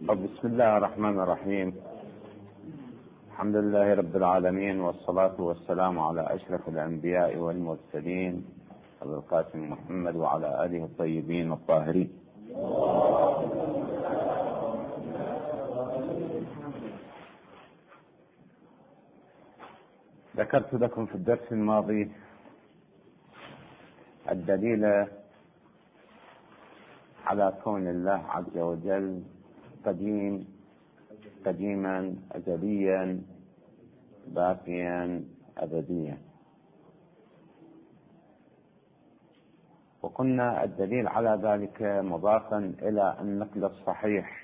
بسم الله الرحمن الرحيم. الحمد لله رب العالمين، والصلاة والسلام على أشرف الأنبياء والمرسلين أبي القاسم محمد وعلى آله الطيبين الطاهرين. ذكرت لكم في الدرس الماضي الدليل على كون الله عز وجل قديما أزليا باقيا أبديا، وقلنا الدليل على ذلك مضافا إلى النقل الصحيح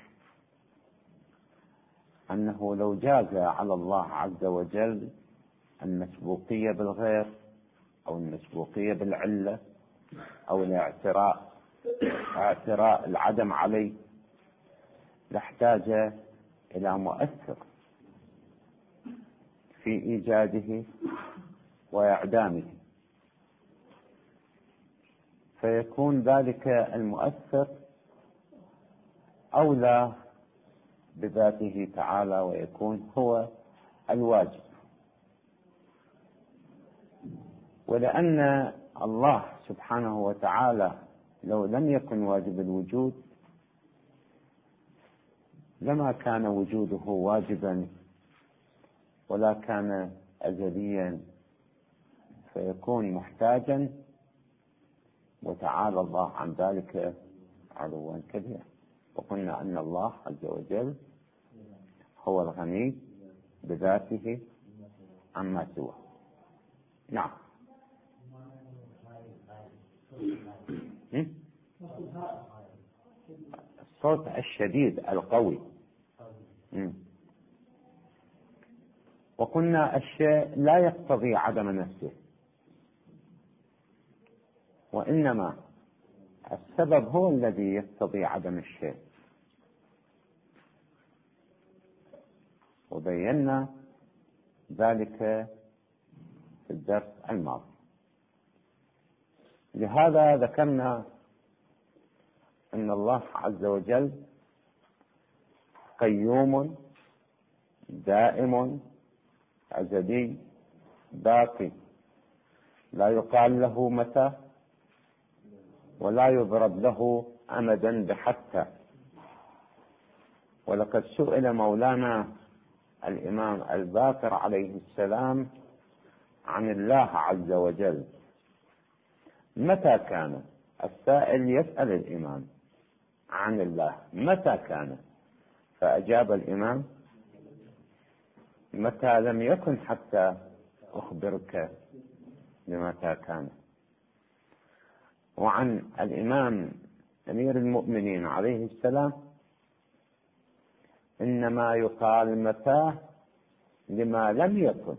أنه لو جاز على الله عز وجل المسبوقية بالغير أو المسبوقية بالعلة أو الاعتراء العدم عليه لاحتاج إلى مؤثر في إيجاده وإعدامه، فيكون ذلك المؤثر أولى بذاته تعالى ويكون هو الواجب. ولأن الله سبحانه وتعالى لو لم يكن واجب الوجود لما كان وجوده واجبا ولا كان أزليا، فيكون محتاجا، وتعالى الله عن ذلك علوا كبيرا. وقلنا أن الله عز وجل هو الغني بذاته عما سواه. نعم. الصوت الشديد القوي. وقلنا الشيء لا يقتضي عدم نفسه، وإنما السبب هو الذي يقتضي عدم الشيء، وبينا ذلك في الدرس الماضي. لهذا ذكرنا أن الله عز وجل قيوم دائم أزلي باقي، لا يقال له متى ولا يضرب له أمدا بحتى. ولقد سئل مولانا الإمام الباقر عليه السلام عن الله عز وجل متى كان. السائل يسأل الإمام عن الله متى كان، فأجاب الإمام: متى لم يكن حتى أخبرك بمتى كان. وعن الإمام أمير المؤمنين عليه السلام: إنما يقال متى لما لم يكن.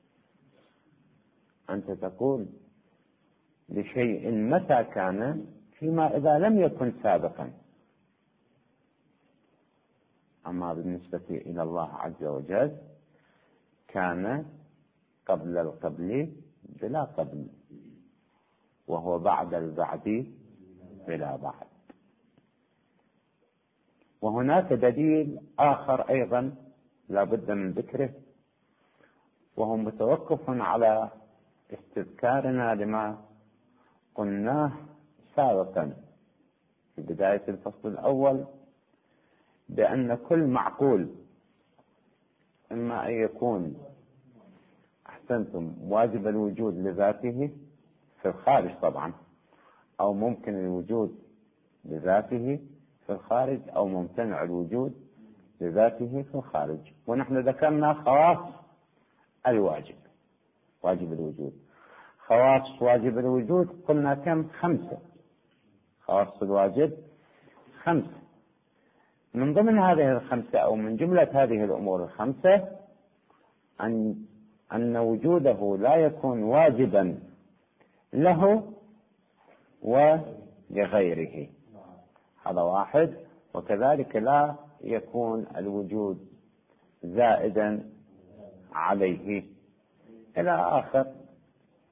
أنت تقول لشيء متى كان فيما إذا لم يكن سابقا. أما بالنسبة إلى الله عز وجل كان قبل القبل بلا قبل، وهو بعد البعد بلا بعد. وهناك دليل آخر أيضا لا بد من ذكره، وهو متوقف على استذكارنا لما قلناه سابقا في بداية الفصل الأول، بأن كل معقول إما أن يكون أحسنتم واجب الوجود لذاته في الخارج طبعا، أو ممكن الوجود لذاته في الخارج، أو ممتنع الوجود لذاته في الخارج. ونحن ذكرنا خواص الواجب، واجب الوجود. خواص واجب الوجود قلنا كم؟ 5 خواص الواجب 5. من ضمن هذه 5 أو من جملة هذه الأمور 5 أن وجوده لا يكون واجبا له ولغيره، هذا واحد. وكذلك لا يكون الوجود زائدا عليه إلى آخر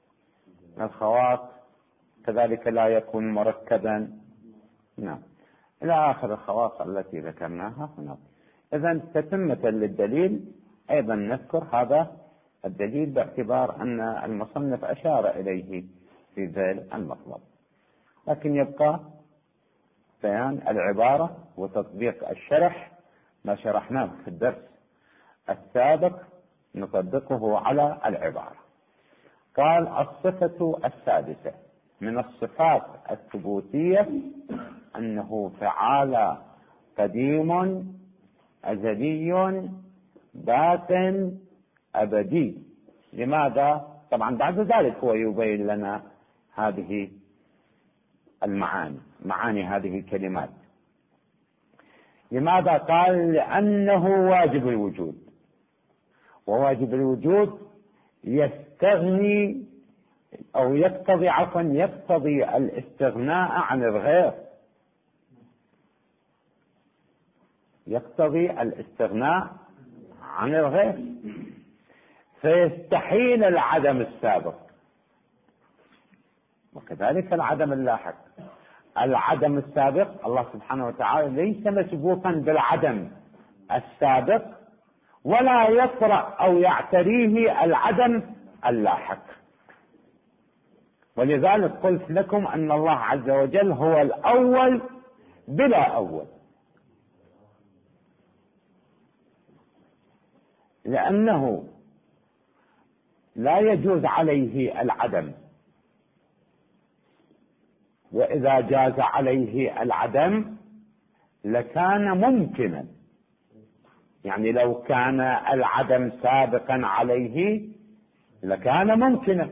الخواص. كذلك لا يكون مركبا. نعم. إلى آخر الخواص التي ذكرناها هنا. إذن تتمة للدليل أيضا نذكر هذا الدليل باعتبار أن المصنف أشار إليه في ذيل المطلب، لكن يبقى بيان العبارة وتطبيق الشرح ما شرحناه في الدرس السابق نطبقه على العبارة. قال: الصفة السادسة من الصفات الثبوتية أنه تعالى قديم أزلي باق أبدي. لماذا؟ طبعا بعد ذلك هو يبين لنا هذه معاني هذه الكلمات. لماذا؟ قال: لأنه واجب الوجود، وواجب الوجود يستغني أو يقتضي الاستغناء عن الغير، يقتضي الاستغناء عن الغير، فيستحيل العدم السابق، وكذلك العدم اللاحق. العدم السابق الله سبحانه وتعالى ليس مسبوقا بالعدم السابق، ولا يطرأ أو يعتريه العدم اللاحق. ولذلك قلت لكم أن الله عز وجل هو الأول بلا أول، لأنه لا يجوز عليه العدم، وإذا جاز عليه العدم لكان ممكنا. يعني لو كان العدم سابقا عليه لكان ممكنا،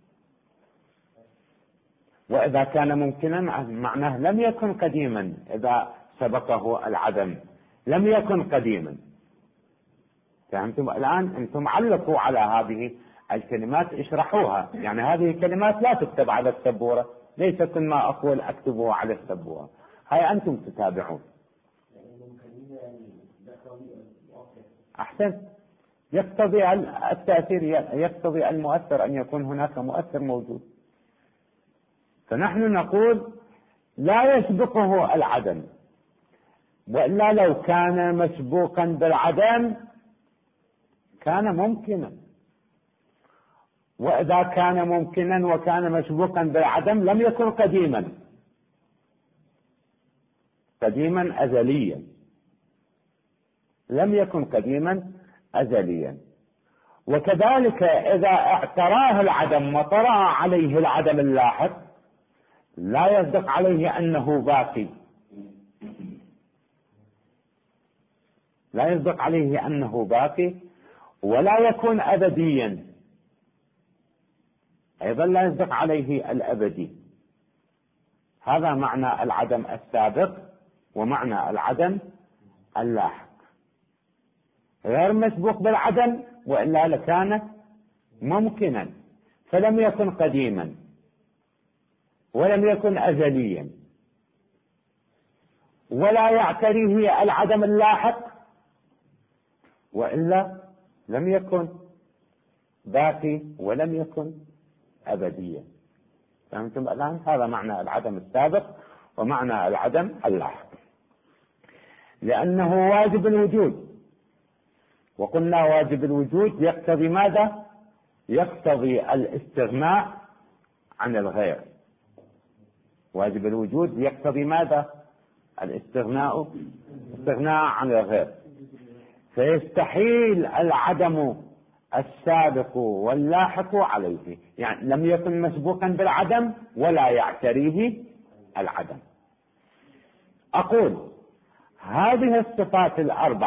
وإذا كان ممكنا معناه لم يكن قديما. إذا سبقه العدم لم يكن قديما. فهمتم الآن؟ أنتم علقوا على هذه الكلمات، اشرحوها. يعني هذه الكلمات لا تكتب على السبورة، ليس كل ما أقول أكتبه على السبورة، هاي أنتم تتابعون. أحسن. يقتضي التأثير، يقتضي المؤثر أن يكون هناك مؤثر موجود. فنحن نقول لا يسبقه العدم، وإلا لو كان مسبوقا بالعدم كان ممكنا، وإذا كان ممكنا وكان مسبوقا بالعدم لم يكن قديما أزليا، لم يكن قديما أزليا. وكذلك إذا اعتراه العدم وطرأ عليه العدم اللاحق لا يصدق عليه أنه باقي، لا يصدق عليه أنه باقي، ولا يكون أبديا، أيضا لا يصدق عليه الأبدي. هذا معنى العدم السابق ومعنى العدم اللاحق. غير مسبوق بالعدم، وإلا لكان ممكنا، فلم يكن قديما ولم يكن أزليا، ولا يعتريه العدم اللاحق، وإلا لم يكن باقي ولم يكن أبديا. فهمتم الآن؟ هذا معنى العدم السابق ومعنى العدم اللاحق. لأنه واجب الوجود، وقلنا واجب الوجود يقتضي ماذا؟ يقتضي الاستغناء عن الغير. واجب الوجود يقتضي ماذا؟ الاستغناء عن الغير، فيستحيل العدم السابق واللاحق عليه. يعني لم يكن مسبوقا بالعدم ولا يعتريه العدم. أقول هذه الصفات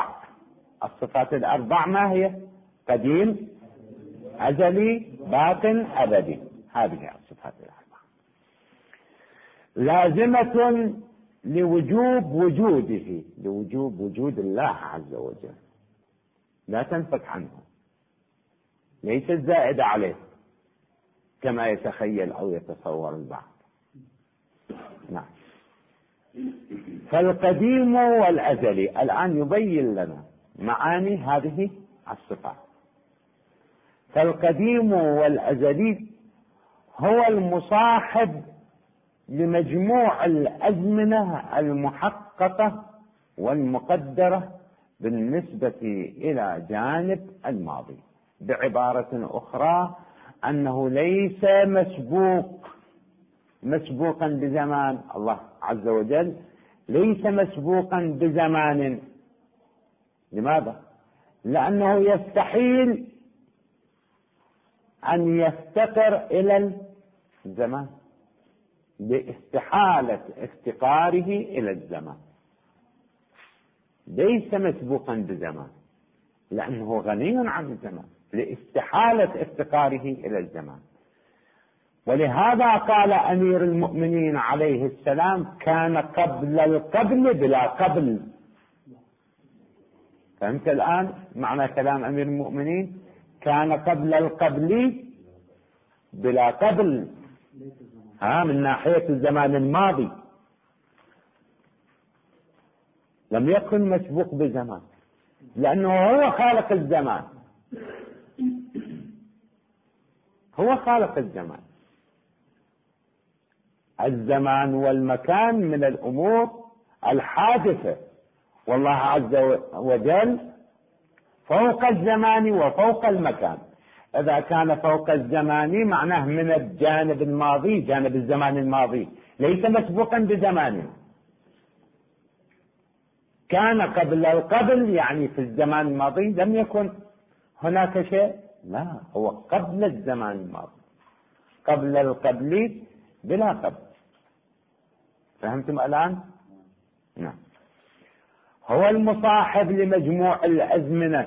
الأربع ما هي؟ قديم أزلي باق أبدي. هذه الصفات الأربع لازمة لوجوب وجود الله عز وجل، لا تنفك عنه، ليست زائدة عليه كما يتخيل أو يتصور البعض. نعم. فالقديم والأزلي الآن يبين لنا معاني هذه الصفات. فالقديم والأزلي هو المصاحب لمجموع الأزمنة المحقق المحققة والمقدرة بالنسبة إلى جانب الماضي. بعبارة أخرى أنه ليس مسبوقا بزمان. الله عز وجل ليس مسبوقا بزمان. لماذا؟ لأنه يستحيل أن يفتقر إلى الزمان، باستحالة افتقاره إلى الزمان. ليس مسبوقا بزمان لأنه غني عن الزمان، لاستحالة افتقاره إلى الزمان. ولهذا قال أمير المؤمنين عليه السلام: كان قبل القبل بلا قبل. فهمت الآن معنى كلام أمير المؤمنين؟ كان قبل القبل بلا قبل، من ناحية الزمان الماضي لم يكن مسبوق بزمان، لأنه هو خالق الزمان، هو خالق الزمان. الزمان والمكان من الأمور الحادثة، والله عز وجل فوق الزمان وفوق المكان. إذا كان فوق الزمان معناه من الجانب الماضي، جانب الزمان الماضي ليس مسبوقا بزمان. كان قبل القبل يعني في الزمان الماضي لم يكن هناك شيء، لا، هو قبل الزمان الماضي، قبل القبل بلا قبل. فهمتم الآن؟ نعم. هو المصاحب لمجموع الأزمنة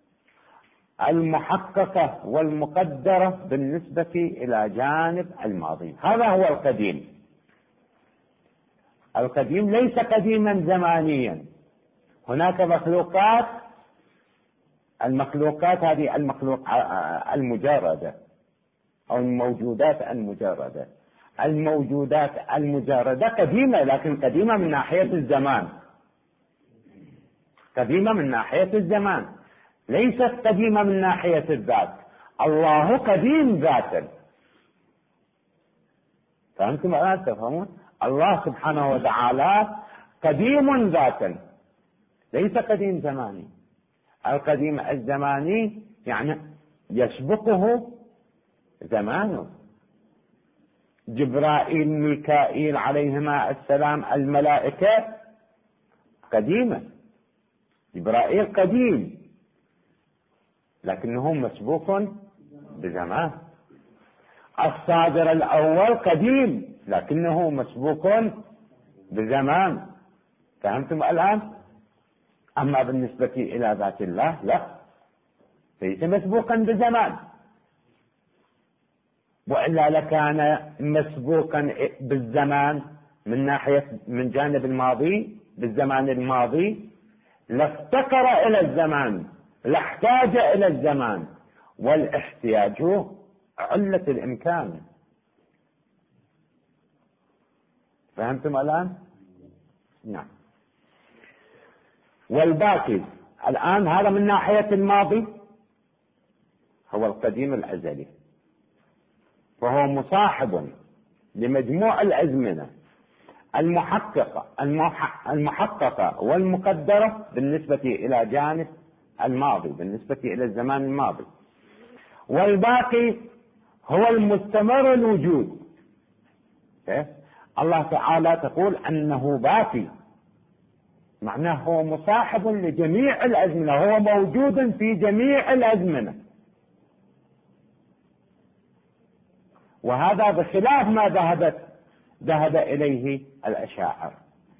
المحققة والمقدرة بالنسبة إلى جانب الماضي. هذا هو القديم. القديم ليس قديما زمانيا. هناك مخلوقات، المخلوقات هذه المجردة أو الموجودات المجردة. الموجودات المجردة قديمة، لكن قديمة من ناحية الزمان، قديمة من ناحية الزمان، ليست قديمة من ناحية الذات. الله قديم ذاتا. فأنتم الآن تفهمون؟ الله سبحانه وتعالى قديم ذاتا، ليس قديم زماني. القديم الزماني يعني يسبقه زمانه. جبرائيل، ميكائيل عليهما السلام، الملائكة قديمة. جبرائيل قديم لكنه مسبوق بزمان. الصادر الأول قديم لكنه مسبوق بزمان. فهمتم الآن؟ أما بالنسبة إلى ذات الله لا، ليس مسبوقا بزمان، وإلا لكان مسبوقا بالزمان من جانب الماضي، بالزمان الماضي، لافتقر إلى الزمان، لاحتاج إلى الزمان، والاحتياج علة الإمكان. فهمتم الآن؟ نعم. والباقي الآن هذا من ناحية الماضي هو القديم الأزلي، وهو مصاحب لمجموع الأزمنة المحققة والمقدرة بالنسبة إلى جانب الماضي، بالنسبة إلى الزمان الماضي. والباقي هو المستمر الوجود. الله تعالى تقول أنه باقي، معناه هو مصاحب لجميع الأزمنة، هو موجود في جميع الأزمنة. وهذا بخلاف ما ذهب إليه الأشاعرة.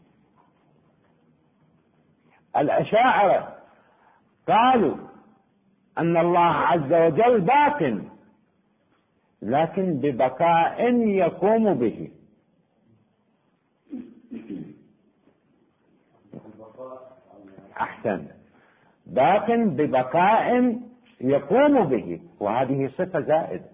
الأشاعرة قالوا أن الله عز وجل باق، لكن ببقاء يقوم به. أحسن، باق ببقاء يقوم به، وهذه صفة زائدة.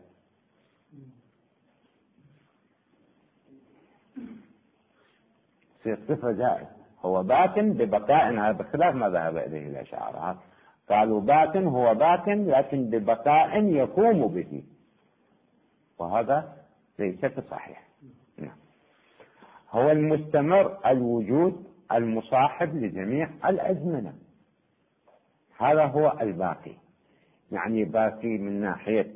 صفة زائدة، هو باق ببقاء، هذا بخلاف ما ذهب إليه الأشاعرة. قالوا باق هو باق لكن ببقاء يقوم به، وهذا ليس صحيح. هو المستمر الوجود المصاحب لجميع الأزمنة. هذا هو الباقي، يعني باقي من ناحية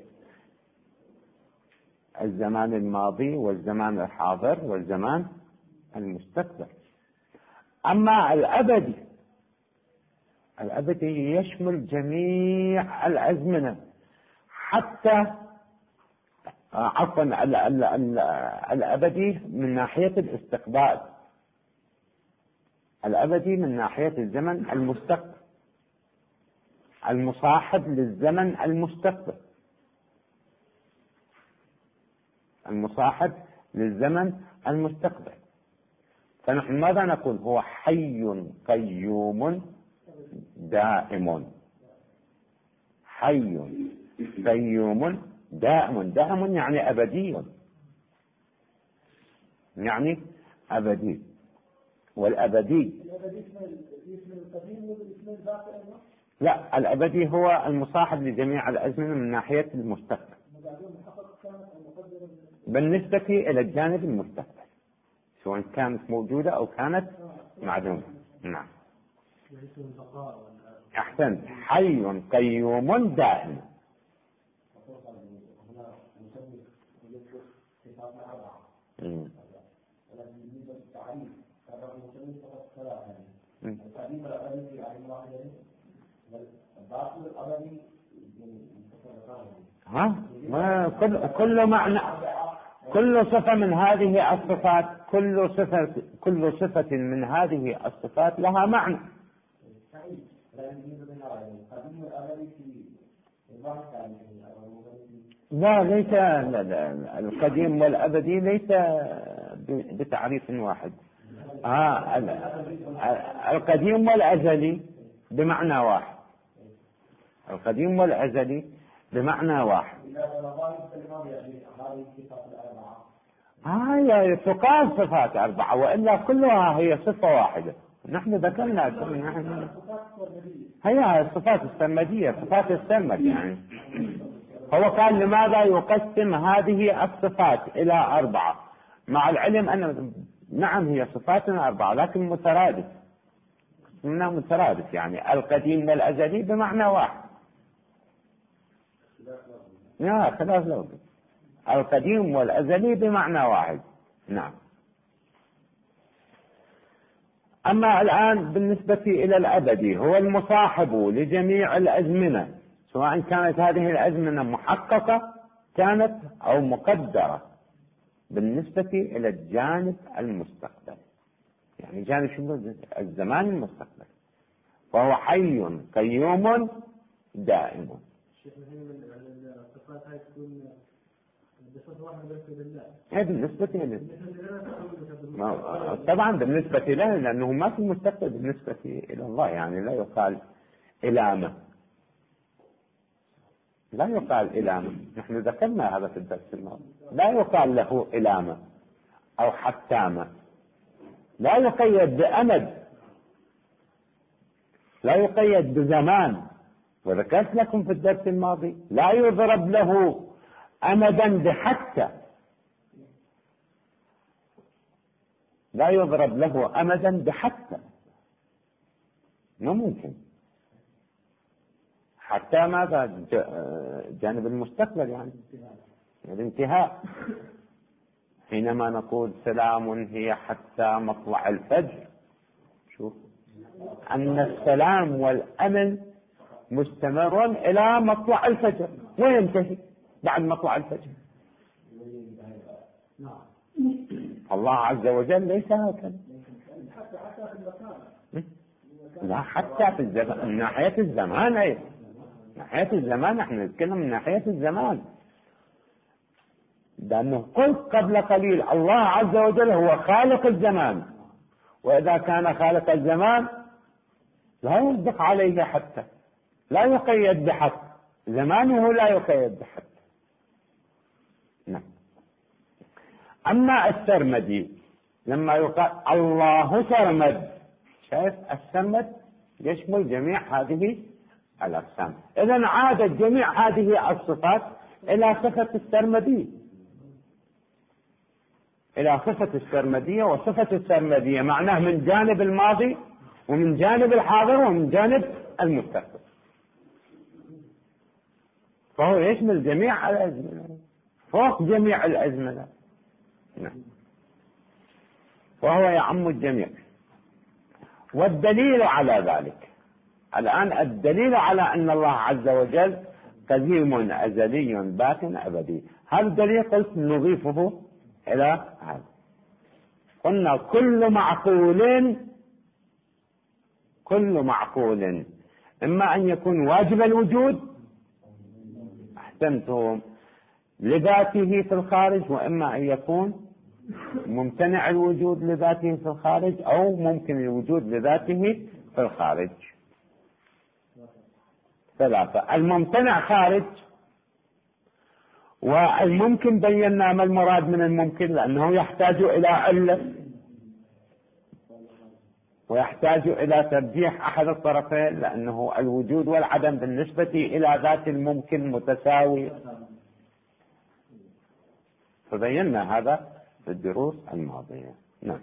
الزمان الماضي والزمان الحاضر والزمان المستقبل. أما الأبدي يشمل جميع الأزمنة، حتى عفوا الأبدي من ناحية الاستقبال، الأبدي من ناحية الزمن المستقبل، المصاحب للزمن المستقبل، المصاحب للزمن المستقبل. فنحن ماذا نقول؟ هو حي قيوم دائم، حي قيوم دائم. دائم يعني أبدي، يعني أبدي. والأبدي لا، الأبدي هو المصاحب لجميع الأزمنة من ناحية المستقبل بالنسبة إلى الجانب المستقبل، سواء كانت موجودة أو كانت معدومة. نعم، أحسنت، حي قيوم دائم. كل معنى، كل صفة من هذه الصفات، كل صفة من هذه الصفات لها معنى. لا، ليس القديم والأبدي ليس بتعريف واحد. القديم والأزلي بمعنى واحد، القديم والأزلي بمعنى واحد. هي تقال صفات أربعة، وإلا كلها هي صفة واحدة. نحن ذكرنا هي الصفات السرمدية، صفات السرمد. يعني هو قال لماذا يقسم هذه الصفات إلى أربعة، مع العلم أن نعم هي صفات أربعة لكن مترادف، منها مترادف، يعني القديم والأزلي بمعنى واحد. خلاف لفظي، القديم والأزلي بمعنى واحد. نعم. أما الآن بالنسبة إلى الأبدي، هو المصاحب لجميع الأزمنة، سواء كانت هذه الأزمنة محققة كانت أو مقدرة، بالنسبة إلى الجانب المستقبل، يعني جانب شنو؟ الزمان المستقبل. فهو حي قيوم دائم. الصفات هاي تكون بصفة واحدة بس لله. بالنسبة له طبعا بالنسبة له، لأنه ما في مستقبل بالنسبة إلى الله، يعني لا يقال إلامة، لا يقال إلامة. نحن ذكرنا هذا في الدرس الماضي، لا يقال له إلامة أو حتامة، لا يقيد بأمد، لا يقيد بزمان. وذكرت لكم في الدرس الماضي لا يضرب له أمدا بحتى، لا يضرب له أمدا بحتى، مو ممكن. حتى ماذا؟ جانب المستقبل، يعني الانتهاء. حينما نقول سلام هي حتى مطلع الفجر، شوف أن السلام والأمن مستمر إلى مطلع الفجر، وينتهي بعد مطلع الفجر. الله عز وجل ليس هكذا. لا، حتى في الزمان، من ناحية الزمان. أي ناحية الزمان، نحن نتكلم من ناحية الزمان، لأنه قلت قبل قليل الله عز وجل هو خالق الزمان، وإذا كان خالق الزمان لا يصدق عليه حتى، لا يقيد بحق، زمانه لا يقيد بحق. نعم. أما السرمدي لما يقال الله سرمد، شايف السرمد يشمل جميع هذه الأقسام. إذن عادت جميع هذه الصفات إلى صفة السرمدي. إلى صفة السرمدية، وصفة السرمدية معناه من جانب الماضي ومن جانب الحاضر ومن جانب المستقبل، فهو يشمل جميع الأزمنة فوق جميع الأزمنة، وهو يعم الجميع. والدليل على ذلك، الآن الدليل على أن الله عز وجل قديم أزلي باق أبدي، هذا الدليل قلت نضيفه إلى هذا. قلنا كل معقول إما أن يكون واجب الوجود، أحسنتم، لذاته في الخارج، وإما أن يكون ممتنع الوجود لذاته في الخارج، أو ممكن الوجود لذاته في الخارج. ثلاثة. الممتنع خارج، والممكن بينا ما المراد من الممكن، لأنه يحتاج إلى علة ويحتاج إلى ترجيح أحد الطرفين، لأنه الوجود والعدم بالنسبة إلى ذات الممكن متساوي، فبينا هذا في الدروس الماضية. نعم.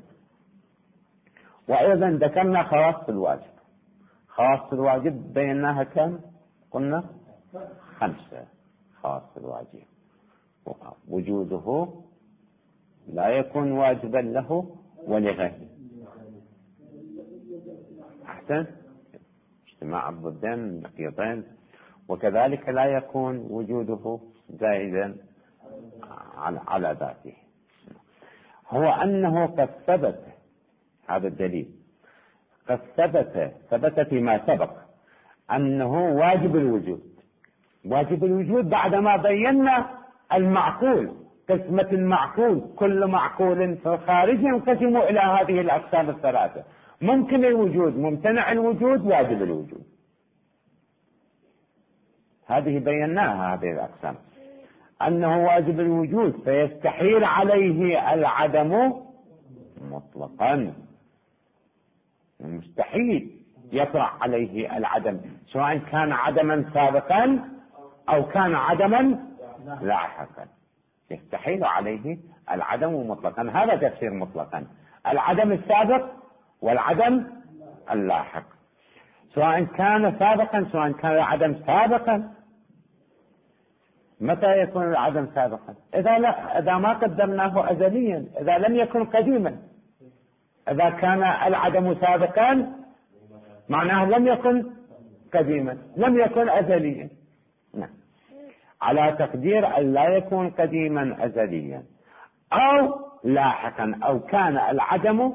وأيضا ذكرنا خواص الواجب. خواص الواجب بيناها كم؟ قلنا 5 خواص الواجب. وجوده لا يكون واجبا له ولغيره. أحسن، اجتماع الضدين نقيضين. وكذلك لا يكون وجوده زائدا على ذاته. هو أنه قد ثبت، هذا الدليل قد ثبت فيما سبق أنه واجب الوجود بعدما بينا المعقول، قسمة المعقول. كل معقول في الخارج ينقسم إلى هذه الأقسام الثلاثة: ممكن الوجود، ممتنع الوجود، واجب الوجود. هذه بيناها، هذه الأقسام. أنه واجب الوجود فيستحيل عليه العدم مطلقا، مستحيل يطرح عليه العدم، سواء كان عدما سابقا أو كان عدما لاحقا. يستحيل عليه العدم مطلقا. هذا تفسير مطلقا: العدم السابق والعدم اللاحق، سواء كان سابقا سواء كان العدم سابقا. متى يكون العدم سابقا؟ إذا ما قدمناه أزليا، إذا لم يكن قديما. إذا كان العدم سابقا معناه لم يكن قديما، لم يكن أزليا. نعم. على تقدير أن لا يكون قديما أزليا أو لاحقا، أو كان العدم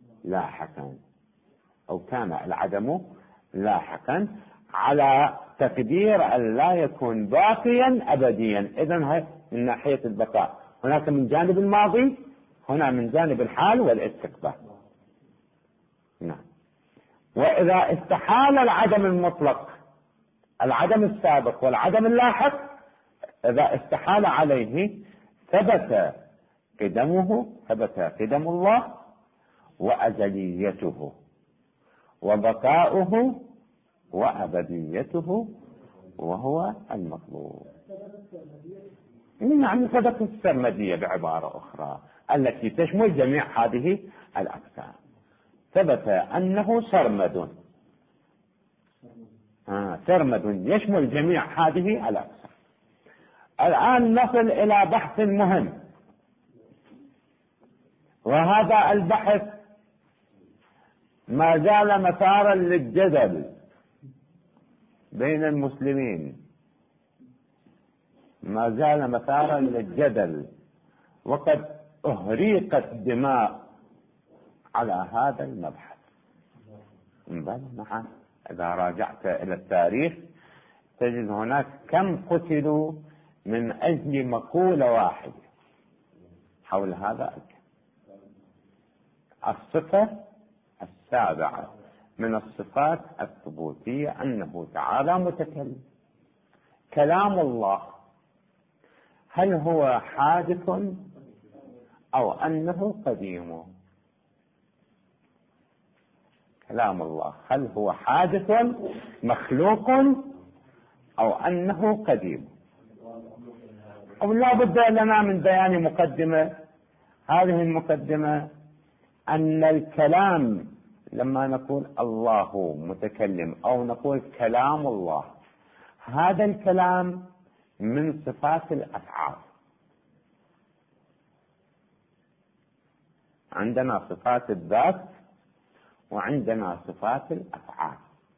لاحقا، على تقدير أن لا يكون باقيا أبديا. إذن هي من ناحية البقاء، هناك من جانب الماضي، هنا من جانب الحال والاستقبال. نعم. وإذا استحال العدم المطلق، العدم السابق والعدم اللاحق، إذا استحال عليه ثبت قدم الله وأزليته وبقاؤه وأبديته، وهو المطلوب. يعني ثبت السرمدية بعبارة أخرى التي تشمل جميع هذه الأقسام. ثبت أنه سرمد يشمل جميع هذه الأقسام. الآن نصل إلى بحث مهم، وهذا البحث ما زال مثارا للجدل بين المسلمين، ما زال مثارا للجدل، وقد أهريقت دماء على هذا المبحث. نعم. إذا راجعت إلى التاريخ تجد هناك كم قتلوا من أجل مقولة واحدة حول هذا الصفة السابعة من الصفات الثبوتية، أنه تعالى متكلم. كلام الله هل هو حادث أو أنه قديم؟ كلام الله هل هو حادث مخلوق أو أنه قديم؟ أو لا بد لنا من بيان مقدمة هذه المقدمة أن الكلام لما نقول الله متكلم أو نقول كلام الله، هذا الكلام من صفات الأفعال. عندنا صفات الذات وعندنا صفات الأفعال،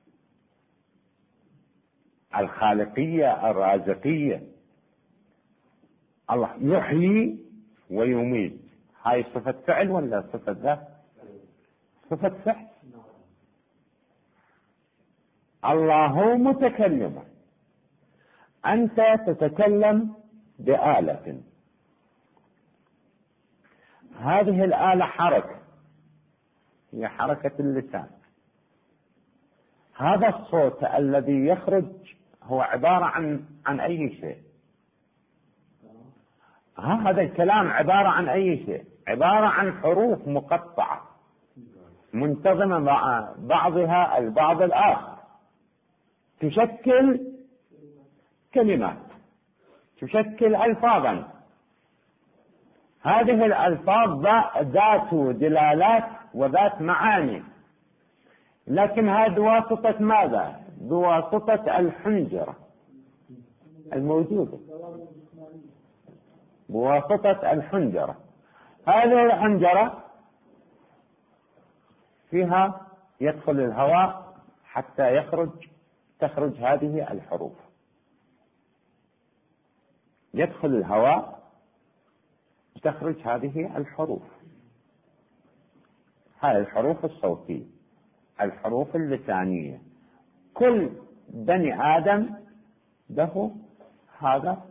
الخالقية الرازقية. الله يحيي ويميت، هاي صفة فعل ولا صفة ذات؟ صفة فعل. الله متكلم، أنت تتكلم بآلة، هذه الآلة حركة، هي حركة اللسان. هذا الصوت الذي يخرج هو عبارة عن أي شيء. هذا الكلام عبارة عن أي شيء، عبارة عن حروف مقطعة منتظمة مع بعضها البعض الآخر، تشكل كلمات، تشكل ألفاظا. هذه الألفاظ ذات دلالات وذات معاني، لكن هذه بواسطة ماذا؟ بواسطة الحنجرة الموجودة، بواسطة الحنجرة. هذه الحنجرة فيها يدخل الهواء حتى تخرج هذه الحروف. يدخل الهواء تخرج هذه الحروف، هذه الحروف الصوتية، الحروف اللسانية. كل بني آدم له هذا.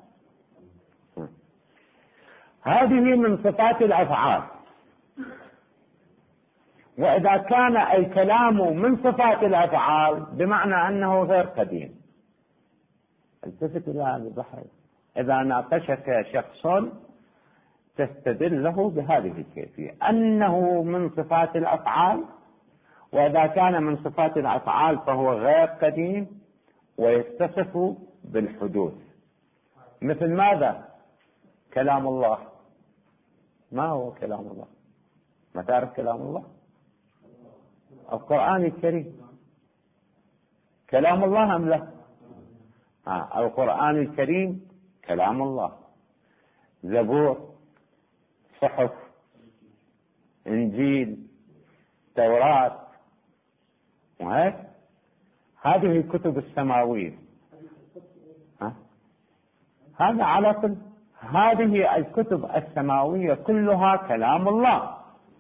هذه من صفات الأفعال. وإذا كان الكلام من صفات الأفعال بمعنى أنه غير قديم. التفت إلى هذا البحر، إذا ناقشك شخص تستدل له بهذه الكيفية أنه من صفات الأفعال، وإذا كان من صفات الأفعال فهو غير قديم ويتصف بالحدوث. مثل ماذا؟ كلام الله. ما هو كلام الله؟ ما تعرف كلام الله؟ القرآن الكريم كلام الله أم لا؟ القرآن الكريم كلام الله. زبور، صحف، إنجيل، توراة، وهيك هذه الكتب السماوية. هذا على كل هذه الكتب السماوية كلها كلام الله،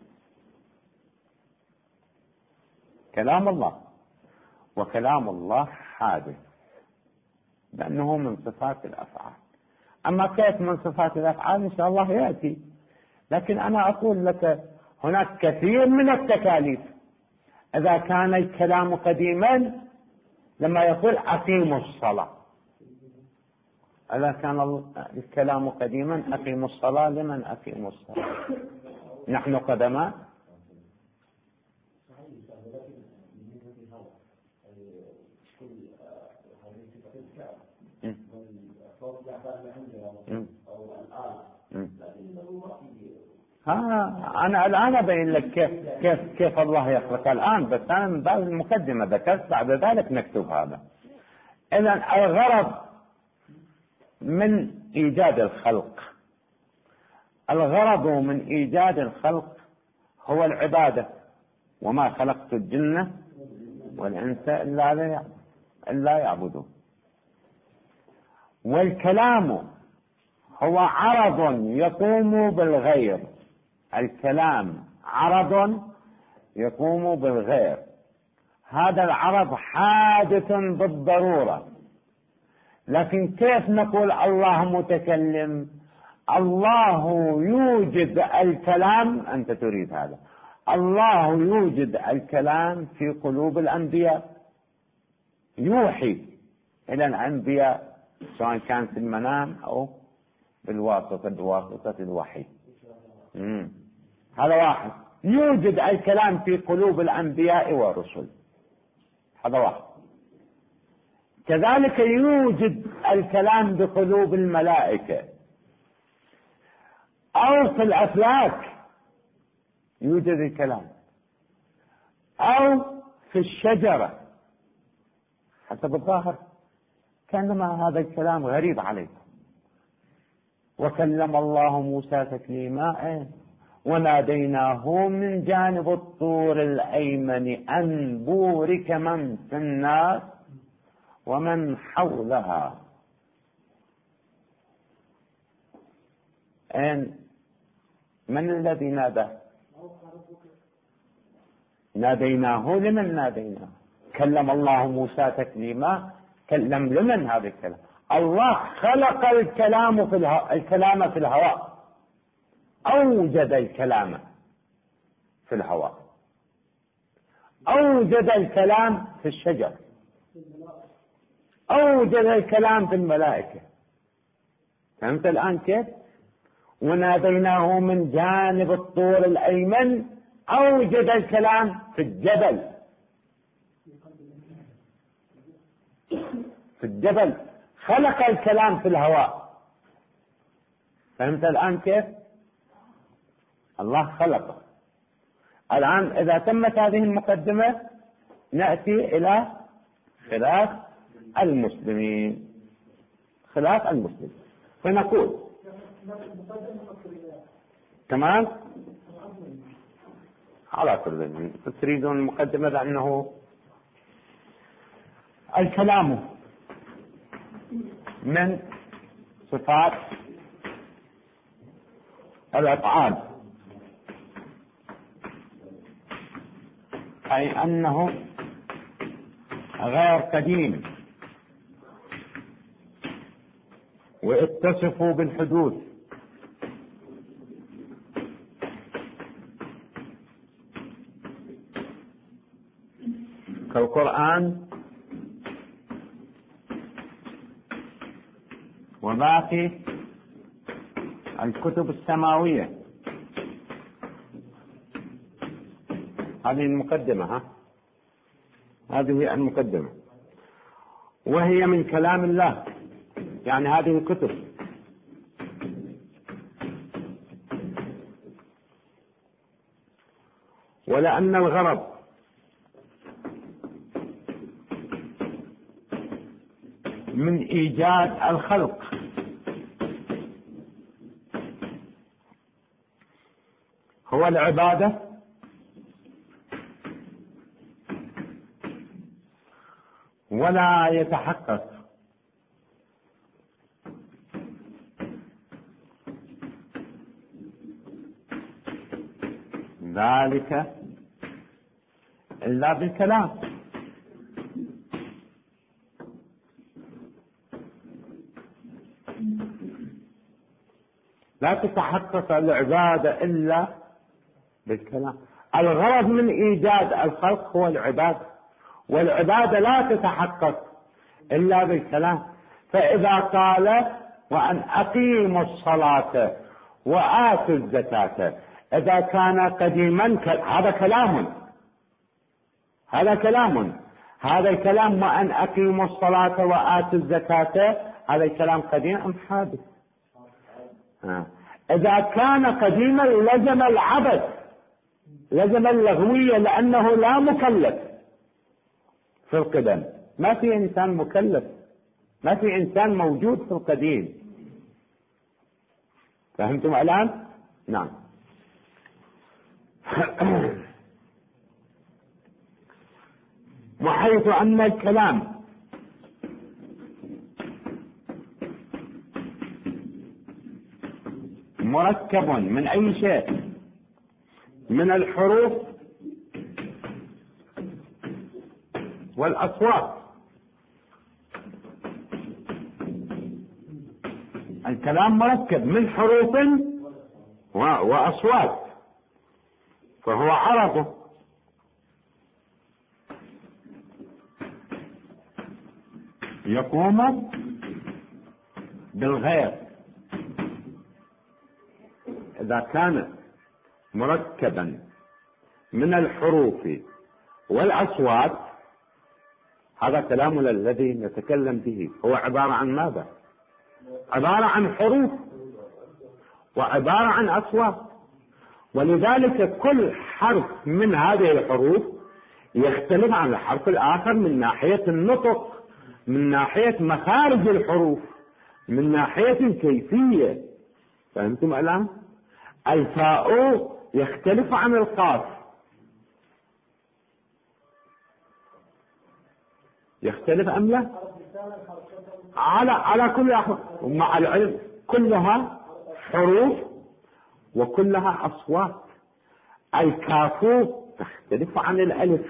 كلام الله. وكلام الله حادث لأنه من صفات الأفعال. أما كيف من صفات الأفعال إن شاء الله يأتي، لكن أنا أقول لك هناك كثير من التكاليف. إذا كان الكلام قديما لما يقول أقيموا الصلاة، إذا كان الكلام قديما أقيموا الصلاة، لمن أقيموا الصلاة؟ نحن قدماء. أنا الآن أبين لك كيف الله يخلق الآن، بس أنا من باب المقدمة ذكرت، بعد ذلك نكتب هذا. إذن الغرض من إيجاد الخلق، الغرض من إيجاد الخلق هو العبادة. وما خلقت الجن والإنس إلا يعبدون. والكلام هو عرض يقوم بالغير، الكلام عرض يقوم بالغير. هذا العرض حادث بالضرورة. لكن كيف نقول الله متكلم؟ الله يوجد الكلام، أنت تريد هذا، الله يوجد الكلام في قلوب الأنبياء، يوحي إلى الأنبياء سواء كان في المنام أو بواسطة الوحي. هذا واحد. يوجد الكلام في قلوب الأنبياء والرسل، هذا واحد. كذلك يوجد الكلام بقلوب الملائكة. أو في الأفلاك يوجد الكلام، أو في الشجرة، حسب الظاهر كأنما هذا الكلام غريب عليكم. وكلم الله موسى تكليما، وناديناه من جانب الطور الأيمن أن بورك من في النار ومن حولها. من الذي نادى؟ ناديناه. لمن ناديناه؟ كلم الله موسى تكليما، كلم لمن هذا الكلام؟ الله خلق الكلام في الهواء، أوجد الكلام في الهواء، أوجد الكلام في الشجر، أوجد الكلام في الملائكة. فهمت الآن كيف؟ وناديناه من جانب الطور الأيمن، أوجد الكلام في الجبل، في الجبل خلق الكلام في الهواء. فهمت الآن كيف؟ الله خلقه. الآن إذا تمت هذه المقدمة نأتي إلى خلاف المسلمين. خلاف المسلمين، فنقول تمام على كل تريدون المقدمة، لأنه الكلام من صفات الأفعال، أي أنه غير قديم، واتصفوا بالحدوث، كالقرآن وباقي الكتب السماوية. هذه المقدمة، هذه المقدمة، وهي من كلام الله، يعني هذه الكتب. ولأن الغرض من إيجاد الخلق هو العبادة، ولا يتحقق ذلك إلا بالكلام. لا تتحقق العبادة إلا بالكلام. الغرض من إيجاد الخلق هو العبادة، والعبادة لا تتحقق إلا بالكلام. فإذا قال وأن أقيموا الصلاة وآتوا الزكاة، إذا كان قديما هذا كلام، هذا كلام، هذا الكلام وأن أقيموا الصلاة وآتوا الزكاة، هذا الكلام قديم أم حادث؟ إذا كان قديما لزم العبث، لزم اللغوية، لأنه لا مكلف في القدم. ما في إنسان مكلف، ما في إنسان موجود في القديم. فهمتم الآن؟ نعم. وحيث أن الكلام مركب من أي شيء، من الحروف والأصوات. الكلام مركب من حروف وأصوات، فهو عرضه. يقوم بالغير. إذا كان مركبا من الحروف والأصوات، هذا كلامنا الذي نتكلم به هو عبارة عن ماذا؟ عبارة عن حروف وعبارة عن أصوات. ولذلك كل حرف من هذه الحروف يختلف عن الحرف الآخر من ناحية النطق، من ناحية مخارج الحروف، من ناحية الكيفية. فهمتم الآن؟ الفاء يختلف عن القاف، يختلف أم لا؟ على كل حرف، ومع العلم كلها حروف وكلها أصوات. الكاف تختلف عن الألف،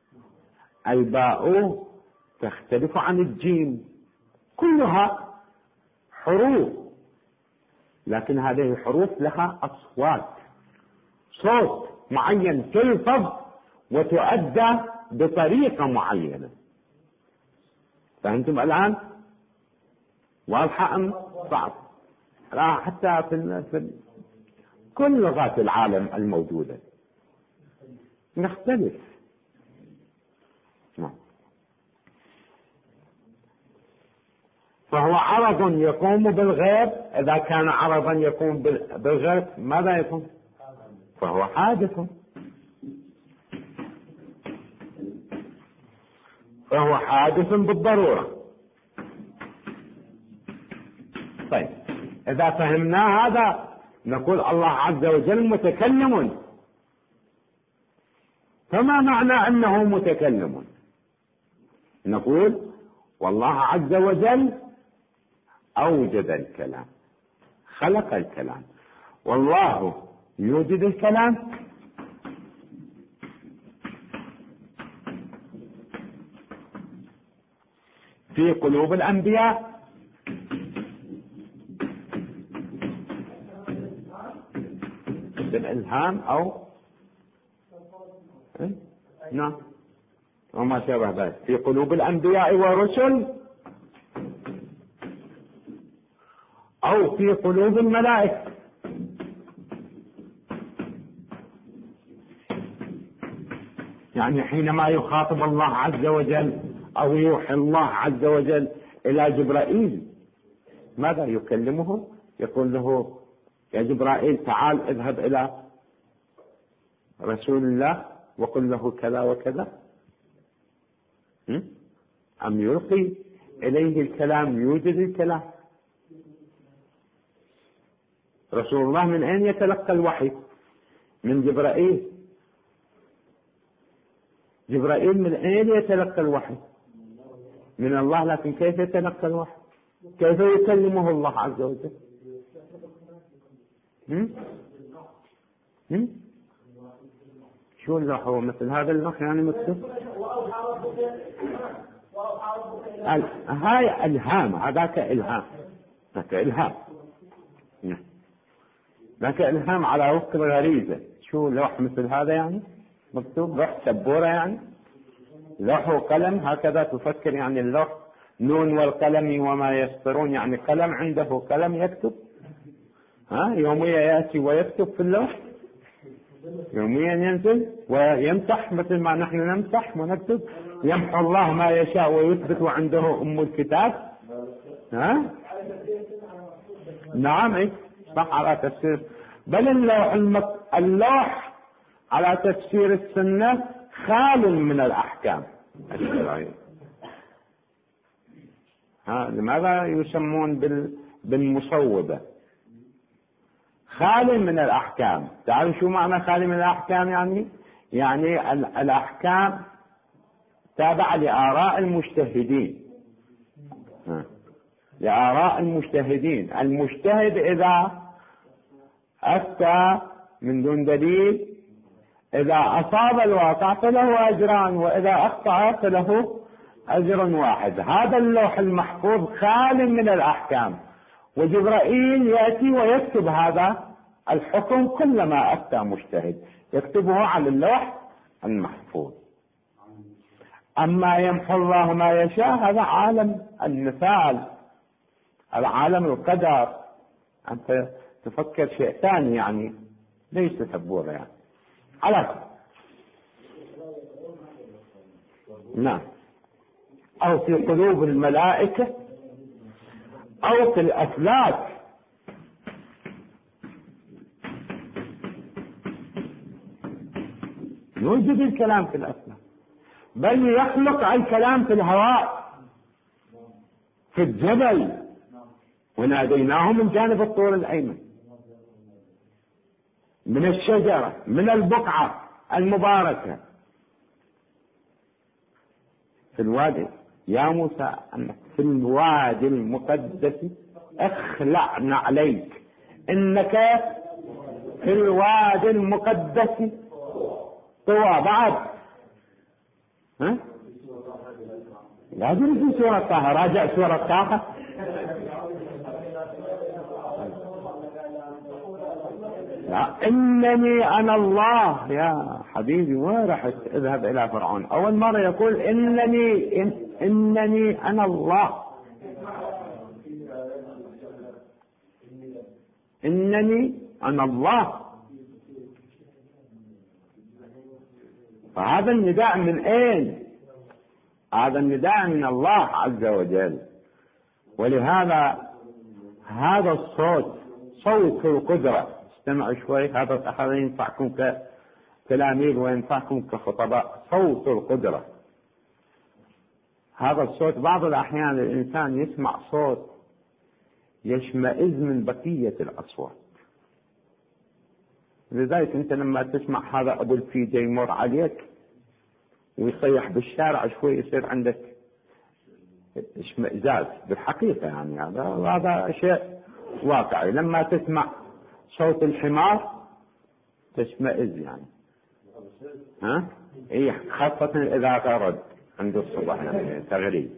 الباء تختلف عن الجيم، كلها حروف، لكن هذه الحروف لها أصوات، صوت معين تلفظ وتؤدى بطريقة معينة. فهمتم الآن؟ واضحة أم صعب؟ حتى في كل لغات العالم الموجودة نختلف. فهو عرض يقوم بالغيب. إذا كان عرضا يقوم بالغيب ماذا يكون؟ فهو حادث. فهو حادث بالضرورة. طيب، إذا فهمنا هذا نقول الله عز وجل متكلم. فما معنى أنه متكلم؟ نقول والله عز وجل أوجد الكلام، خلق الكلام. والله يوجد الكلام في قلوب الأنبياء، بالإلهام أو نعم وما شابه ذلك، في قلوب الأنبياء والرسل أو في قلوب الملائكة. يعني حينما يخاطب الله عز وجل أو يوحي الله عز وجل إلى جبرائيل ماذا يكلمه؟ يقول له يا جبرائيل تعال اذهب إلى رسول الله وقل له كذا وكذا، أم يلقي إليه الكلام، يوجد الكلام؟ رسول الله من أين يتلقى الوحي؟ من جبرائيل. جبرائيل من أين يتلقى الوحي؟ من الله. لكن كيف يتلقى الوحي؟ كيف يكلمه الله عز وجل؟ شو اللوح؟ هو مثل هذا اللوح يعني مكتوب؟ هاي إلهام، هذاك إلهام، ذاك إلهام، ذاك إلهام على وفق الغريزة. شو لوح مثل هذا يعني مكتوب؟ لوح سبورة يعني؟ لوح وقلم هكذا تفكر يعني اللوح نون والقلم وما يسطرون، يعني قلم عنده قلم يكتب. يوميا يأتي ويكتب في اللوح، يوميا ينزل ويمسح مثل ما نحن نمسح ونكتب. يمحو الله ما يشاء ويثبت وعنده أم الكتاب. نعم اي صح على تفسير. بل اللوح على تفسير السنة خال من الأحكام الشرعية. لماذا يسمون بالمصوبة؟ خالي من الأحكام. تعرف شو معنى خالي من الأحكام؟ يعني الأحكام تابعة لآراء المجتهدين، لآراء المجتهدين. المجتهد إذا أفتى من دون دليل، إذا أصاب الواقع فله أجران، وإذا أخطأ فله أجر واحد. هذا اللوح المحفوظ خال من الأحكام، وجبرائيل يأتي ويكتب هذا الحكم كلما أفتى مجتهد، يكتبه على اللوح المحفوظ. أما يمحو الله ما يشاء هذا عالم المثال، العالم القدر. أنت تفكر شيء ثاني يعني ليس تبور يعني على نعم. أو في قلوب الملائكة أو في الأفلاك. يوجد الكلام في الأفلاك، بل يخلق الكلام في الهواء، في الجبل، وناديناه من جانب الطور الأيمن، من الشجرة، من البقعة المباركة في الوادي. يا موسى أنك في الوادي المقدس اخلع نعليك، إنك في الوادي المقدس طوى. بعد لازم في سورة طه، راجع سورة طه. لا، إنني أنا الله. يا حبيبي وين رحت؟ اذهب إلى فرعون. أول مرة يقول إنني أنا الله، إنني أنا الله. فهذا النداء من أين؟ هذا النداء من الله عز وجل. ولهذا هذا الصوت صوت القدرة. استمعوا شوي، هذا ينفعكم كتلاميذ وينفعكم كخطباء. صوت القدرة هذا الصوت. بعض الأحيان الإنسان يسمع صوت يشمئز من بقية الأصوات. لذلك أنت لما تسمع هذا أبو الفيدة يمر عليك ويصيح بالشارع شوي يصير عندك اشمئزاز بالحقيقة، يعني هذا شيء واقعي. لما تسمع صوت الحمار تشمئز يعني، إيه، خاصة إذا غرد عند الصبح يعني تغريب.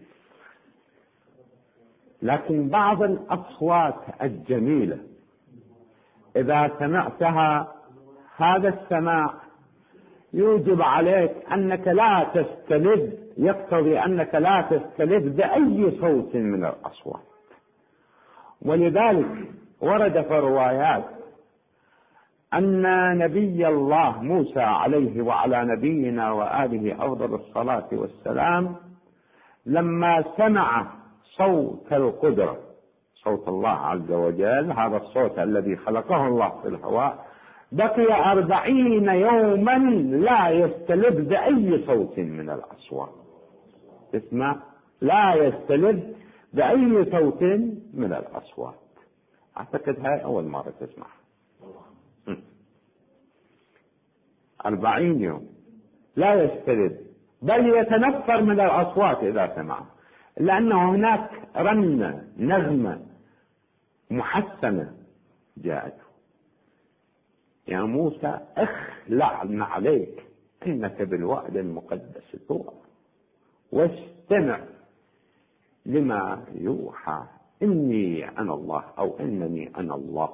لكن بعض الأصوات الجميلة إذا سمعتها هذا السماع يوجب عليك أنك لا تستلذ، يقتضي أنك لا تستلذ بأي صوت من الأصوات. ولذلك ورد في الروايات أن نبي الله موسى عليه وعلى نبينا وآله أفضل الصلاة والسلام لما سمع صوت القدرة، صوت الله عز وجل، هذا الصوت الذي خلقه الله في الهواء، بقي 40 يوما لا يستلذ بأي صوت من الأصوات. اسمع، لا يستلذ بأي صوت من الأصوات. أعتقد هاي أول مرة تسمع. 40 يوم لا يستلذ، بل يتنفر من الأصوات إذا سمع، لأنه هناك رنة، نغمة محسنة جاءته. يا موسى اخلع عليك إنك بالوعد المقدس طوى واستمع لما يوحى إني أنا الله، أو إنني أنا الله.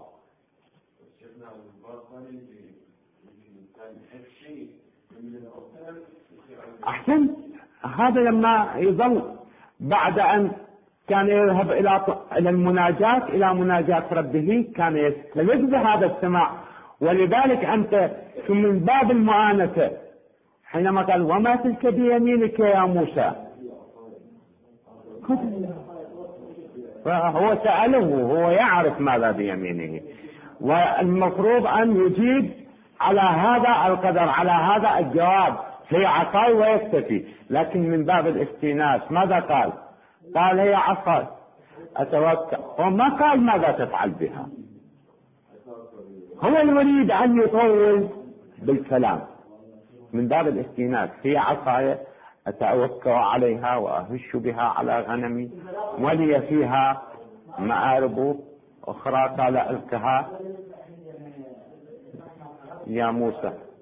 أحسن. هذا لما يظل بعد أن كان يذهب إلى المناجاة، إلى مناجاة ربه، كان يستلذ بهذا السماع. ولذلك أنت من باب المعانسة حينما قال وما تلك بيمينك يا موسى، فهو سأله، هو يعرف ماذا بيمينه، والمفروض أن يجيب على هذا القدر، على هذا الجواب، هي عصاي ويكتفي. لكن من باب الاستئناس ماذا قال؟ قال هي عصاي أتوكل، وما قال ماذا تفعل بها. هو يريد أن يطول بالكلام من باب الاستئناس. هي عصاي أتوكل عليها وأهش بها على غنمي ولي فيها مآرب أخرى. قال ألقها يا موسى.